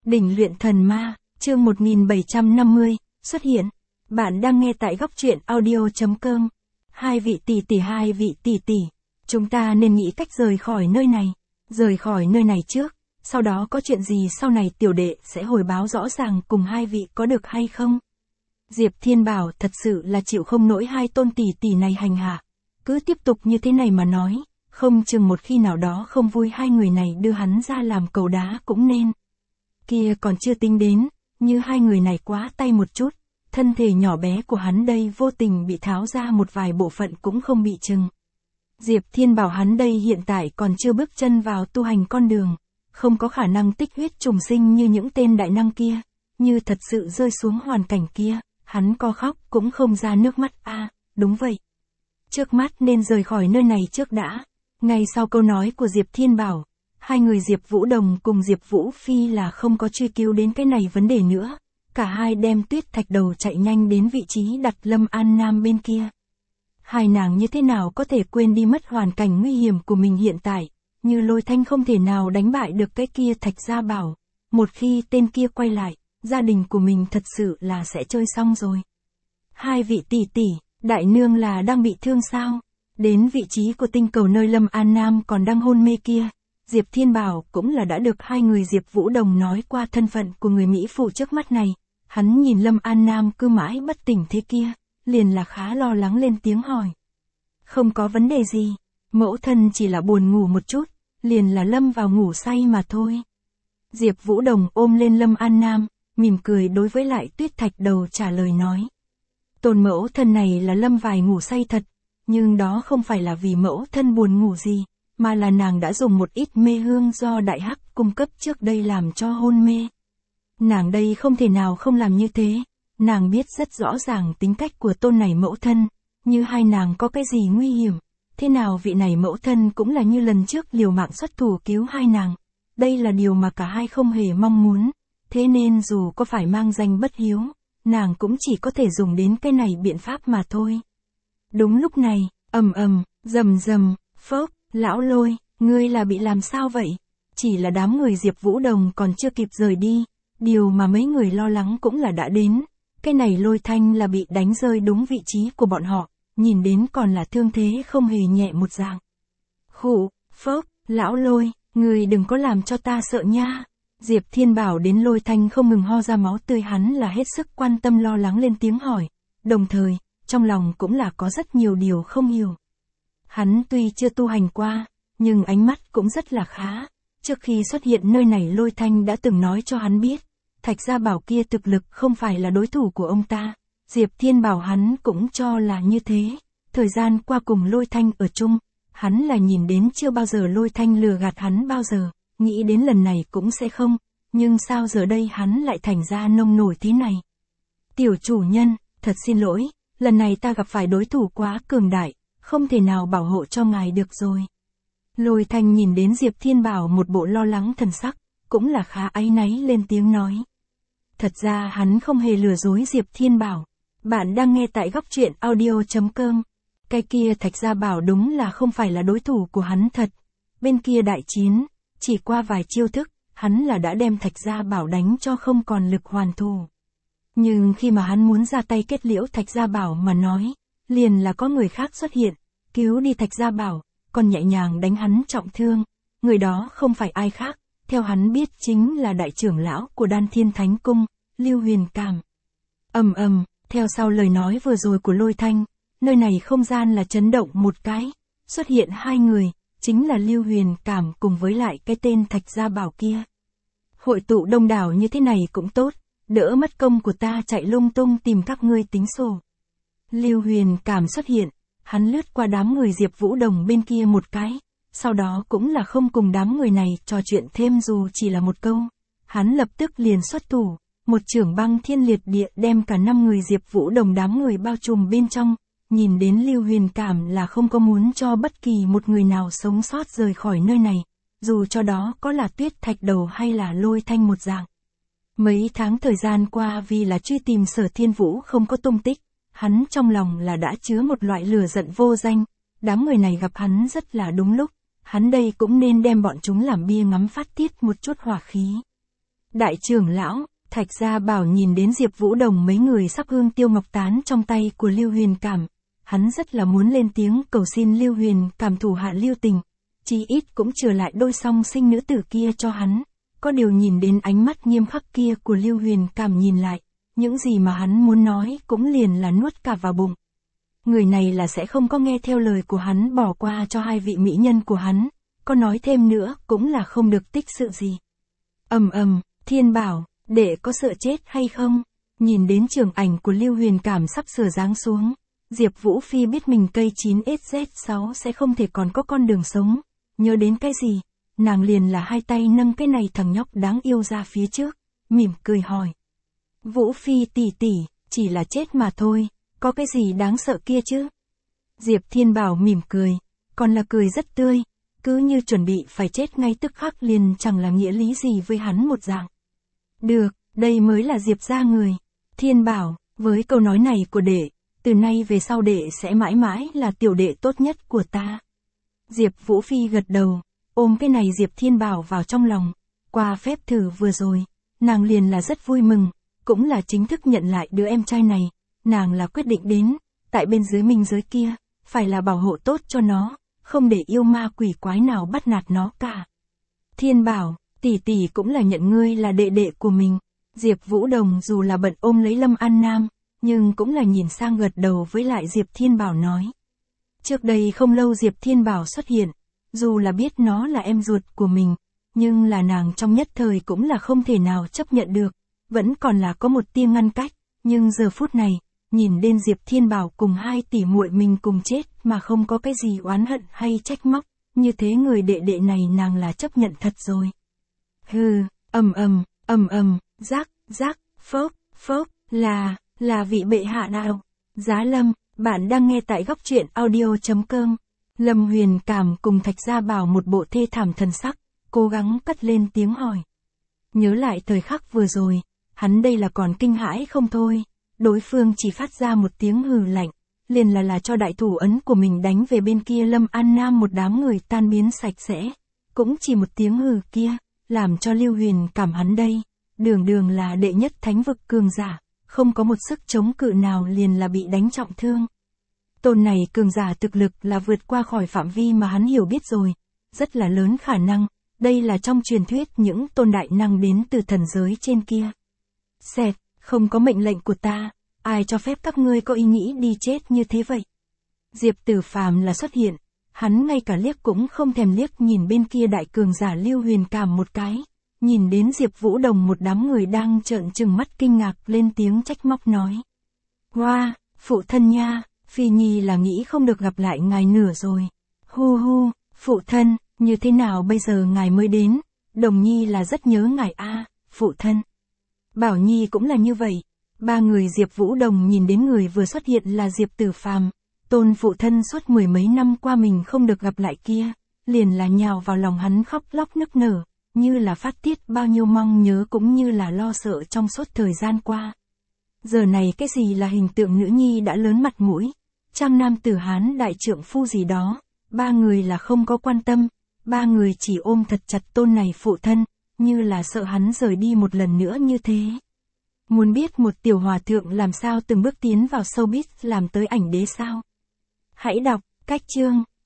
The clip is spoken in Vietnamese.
Đỉnh luyện thần ma, chương 1750, xuất hiện. Bạn đang nghe tại góc truyện audio.com. Hai vị tỷ, chúng ta nên nghĩ cách rời khỏi nơi này. Rời khỏi nơi này trước, sau đó có chuyện gì sau này tiểu đệ sẽ hồi báo rõ ràng cùng hai vị có được hay không? Diệp Thiên Bảo thật sự là chịu không nổi hai tôn tỷ này hành hạ. Cứ tiếp tục như thế này mà nói, không chừng một khi nào đó không vui hai người này đưa hắn ra làm cầu đá cũng nên. Kia còn chưa tính đến, như hai người này quá tay một chút, thân thể nhỏ bé của hắn đây vô tình bị tháo ra một vài bộ phận cũng không bị chừng. Diệp Thiên Bảo hắn đây hiện tại còn chưa bước chân vào tu hành con đường, không có khả năng tích huyết trùng sinh như những tên đại năng kia, như thật sự rơi xuống hoàn cảnh kia, hắn co khóc cũng không ra nước mắt đúng vậy. Trước mắt nên rời khỏi nơi này trước đã. Ngay sau câu nói của Diệp Thiên Bảo, hai người Diệp Vũ Đồng cùng Diệp Vũ Phi là không có truy cứu đến cái này vấn đề nữa. Cả hai đem Tuyết Thạch Đầu chạy nhanh đến vị trí đặt Lâm An Nam bên kia. Hai nàng như thế nào có thể quên đi mất hoàn cảnh nguy hiểm của mình hiện tại, như Lôi Thanh không thể nào đánh bại được cái kia Thạch Gia Bảo. Một khi tên kia quay lại, gia đình của mình thật sự là sẽ chơi xong rồi. Hai vị tỷ, đại nương là đang bị thương sao? Đến vị trí của tinh cầu nơi Lâm An Nam còn đang hôn mê kia, Diệp Thiên Bảo cũng là đã được hai người Diệp Vũ Đồng nói qua thân phận của người Mỹ phụ trước mắt này. Hắn nhìn Lâm An Nam cứ mãi bất tỉnh thế kia, liền là khá lo lắng lên tiếng hỏi. Không có vấn đề gì, mẫu thân chỉ là buồn ngủ một chút, liền là lâm vào ngủ say mà thôi. Diệp Vũ Đồng ôm lên Lâm An Nam, mỉm cười đối với lại Tuyết Thạch Đầu trả lời nói. Tôn mẫu thân này là lâm vài ngủ say thật, nhưng đó không phải là vì mẫu thân buồn ngủ gì, mà là nàng đã dùng một ít mê hương do Đại Hắc cung cấp trước đây làm cho hôn mê. Nàng đây không thể nào không làm như thế, nàng biết rất rõ ràng tính cách của tôn này mẫu thân, như hai nàng có cái gì nguy hiểm, thế nào vị này mẫu thân cũng là như lần trước liều mạng xuất thủ cứu hai nàng. Đây là điều mà cả hai không hề mong muốn, thế nên dù có phải mang danh bất hiếu, nàng cũng chỉ có thể dùng đến cái này biện pháp mà thôi. Đúng lúc này, rầm, phốc, lão Lôi, ngươi là bị làm sao vậy? Chỉ là đám người Diệp Vũ Đồng còn chưa kịp rời đi, điều mà mấy người lo lắng cũng là đã đến. Cái này Lôi Thanh là bị đánh rơi đúng vị trí của bọn họ, nhìn đến còn là thương thế không hề nhẹ một dạng. Khụ, phốc, lão Lôi, ngươi đừng có làm cho ta sợ nha. Diệp Thiên Bảo đến Lôi Thanh không ngừng ho ra máu tươi hắn là hết sức quan tâm lo lắng lên tiếng hỏi, đồng thời, trong lòng cũng là có rất nhiều điều không hiểu. Hắn tuy chưa tu hành qua, nhưng ánh mắt cũng rất là khá. Trước khi xuất hiện nơi này Lôi Thanh đã từng nói cho hắn biết, Thạch Gia Bảo kia thực lực không phải là đối thủ của ông ta. Diệp Thiên Bảo hắn cũng cho là như thế. Thời gian qua cùng Lôi Thanh ở chung, hắn là nhìn đến chưa bao giờ Lôi Thanh lừa gạt hắn bao giờ, nghĩ đến lần này cũng sẽ không, nhưng sao giờ đây hắn lại thành ra nông nổi thế này. Tiểu chủ nhân, thật xin lỗi, lần này ta gặp phải đối thủ quá cường đại, không thể nào bảo hộ cho ngài được rồi. Lôi Thanh nhìn đến Diệp Thiên Bảo một bộ lo lắng thần sắc, cũng là khá áy náy lên tiếng nói. Thật ra hắn không hề lừa dối Diệp Thiên Bảo. Bạn đang nghe tại góc truyện audio.com. Cái kia Thạch Gia Bảo đúng là không phải là đối thủ của hắn thật. Bên kia đại chiến, chỉ qua vài chiêu thức, hắn là đã đem Thạch Gia Bảo đánh cho không còn lực hoàn thủ. Nhưng khi mà hắn muốn ra tay kết liễu Thạch Gia Bảo mà nói, liền là có người khác xuất hiện, cứu đi Thạch Gia Bảo, còn nhẹ nhàng đánh hắn trọng thương. Người đó không phải ai khác, theo hắn biết chính là đại trưởng lão của Đan Thiên Thánh Cung, Lưu Huyền Cảm. Theo sau lời nói vừa rồi của Lôi Thanh, nơi này không gian là chấn động một cái, xuất hiện hai người, chính là Lưu Huyền Cảm cùng với lại cái tên Thạch Gia Bảo kia. Hội tụ đông đảo như thế này cũng tốt, đỡ mất công của ta chạy lung tung tìm các ngươi tính sổ. Lưu Huyền Cảm xuất hiện, hắn lướt qua đám người Diệp Vũ Đồng bên kia một cái, sau đó cũng là không cùng đám người này trò chuyện thêm dù chỉ là một câu. Hắn lập tức liền xuất thủ, một chưởng băng thiên liệt địa đem cả 5 người Diệp Vũ Đồng đám người bao trùm bên trong, nhìn đến Lưu Huyền Cảm là không có muốn cho bất kỳ một người nào sống sót rời khỏi nơi này, dù cho đó có là Tuyết Thạch Đầu hay là Lôi Thanh một dạng. Mấy tháng thời gian qua vì là truy tìm Sở Thiên Vũ không có tung tích, hắn trong lòng là đã chứa một loại lửa giận vô danh, đám người này gặp hắn rất là đúng lúc, hắn đây cũng nên đem bọn chúng làm bia ngắm phát tiết một chút hỏa khí. Đại trưởng lão, Thạch Gia Bảo nhìn đến Diệp Vũ Đồng mấy người sắp hương tiêu ngọc tán trong tay của Lưu Huyền Cảm. Hắn rất là muốn lên tiếng cầu xin Lưu Huyền Cảm thủ hạ lưu tình. Chí ít cũng trừ lại đôi song sinh nữ tử kia cho hắn. Có điều nhìn đến ánh mắt nghiêm khắc kia của Lưu Huyền Cảm nhìn lại. Những gì mà hắn muốn nói cũng liền là nuốt cả vào bụng. Người này là sẽ không có nghe theo lời của hắn bỏ qua cho hai vị mỹ nhân của hắn. Có nói thêm nữa cũng là không được tích sự gì. Thiên Bảo, đệ có sợ chết hay không? Nhìn đến trường ảnh của Lưu Huyền Cảm sắp sửa giáng xuống. Diệp Vũ Phi biết mình cây 9SZ6 sẽ không thể còn có con đường sống. Nhớ đến cái gì? Nàng liền là hai tay nâng cái này thằng nhóc đáng yêu ra phía trước. Mỉm cười hỏi. Vũ Phi tỷ tỷ, chỉ là chết mà thôi. Có cái gì đáng sợ kia chứ? Diệp Thiên Bảo mỉm cười. Còn là cười rất tươi. Cứ như chuẩn bị phải chết ngay tức khắc liền chẳng là nghĩa lý gì với hắn một dạng. Được, đây mới là Diệp gia người. Thiên Bảo, với câu nói này của đệ, từ nay về sau đệ sẽ mãi mãi là tiểu đệ tốt nhất của ta. Diệp Vũ Phi gật đầu, ôm cái này Diệp Thiên Bảo vào trong lòng. Qua phép thử vừa rồi, nàng liền là rất vui mừng, cũng là chính thức nhận lại đứa em trai này. Nàng là quyết định đến, tại bên dưới minh giới kia, phải là bảo hộ tốt cho nó, không để yêu ma quỷ quái nào bắt nạt nó cả. Thiên Bảo, tỷ tỷ cũng là nhận ngươi là đệ đệ của mình. Diệp Vũ Đồng dù là bận ôm lấy Lâm An Nam, nhưng cũng là nhìn sang gật đầu với lại Diệp Thiên Bảo nói. Trước đây không lâu Diệp Thiên Bảo xuất hiện, dù là biết nó là em ruột của mình, nhưng là nàng trong nhất thời cũng là không thể nào chấp nhận được, vẫn còn là có một tia ngăn cách, nhưng giờ phút này, nhìn đến Diệp Thiên Bảo cùng hai tỷ muội mình cùng chết mà không có cái gì oán hận hay trách móc, như thế người đệ đệ này nàng là chấp nhận thật rồi. Hừ, rác, phốc, là vị bệ hạ nào? Giá Lâm, bạn đang nghe tại góc truyện audio.com. Lâm Huyền Cảm cùng Thạch Gia Bảo một bộ thê thảm thần sắc, cố gắng cất lên tiếng hỏi. Nhớ lại thời khắc vừa rồi, hắn đây là còn kinh hãi không thôi. Đối phương chỉ phát ra một tiếng hừ lạnh, liền là cho đại thủ ấn của mình đánh về bên kia Lâm An Nam một đám người tan biến sạch sẽ. Cũng chỉ một tiếng hừ kia, làm cho Lưu Huyền Cảm hắn đây, đường là đệ nhất thánh vực cường giả, không có một sức chống cự nào liền là bị đánh trọng thương. Tôn này cường giả thực lực là vượt qua khỏi phạm vi mà hắn hiểu biết rồi, rất là lớn khả năng, đây là trong truyền thuyết những tôn đại năng đến từ thần giới trên kia. Xẹt, không có mệnh lệnh của ta, ai cho phép các ngươi có ý nghĩ đi chết như thế vậy? Diệp Tử Phàm là xuất hiện, hắn ngay cả liếc cũng không thèm liếc nhìn bên kia đại cường giả Lưu Huyền Cảm một cái, nhìn đến Diệp Vũ Đồng một đám người đang trợn trừng mắt kinh ngạc lên tiếng trách móc nói. Hoa, phụ thân nha, Phi Nhi là nghĩ không được gặp lại ngài nữa rồi. Hu, phụ thân, như thế nào bây giờ ngài mới đến, Đồng Nhi là rất nhớ ngài a, phụ thân. Bảo Nhi cũng là như vậy. Ba người Diệp Vũ Đồng nhìn đến người vừa xuất hiện là Diệp Tử Phàm, tôn phụ thân suốt mười mấy năm qua mình không được gặp lại kia, liền là nhào vào lòng hắn khóc lóc nức nở, như là phát tiết bao nhiêu mong nhớ cũng như là lo sợ trong suốt thời gian qua. Giờ này cái gì là hình tượng nữ nhi đã lớn mặt mũi, trăm nam tử Hán đại trượng phu gì đó, ba người là không có quan tâm, ba người chỉ ôm thật chặt tôn này phụ thân, như là sợ hắn rời đi một lần nữa như thế. Muốn biết một tiểu hòa thượng làm sao từng bước tiến vào showbiz làm tới ảnh đế sao? Hãy đọc, cách chương,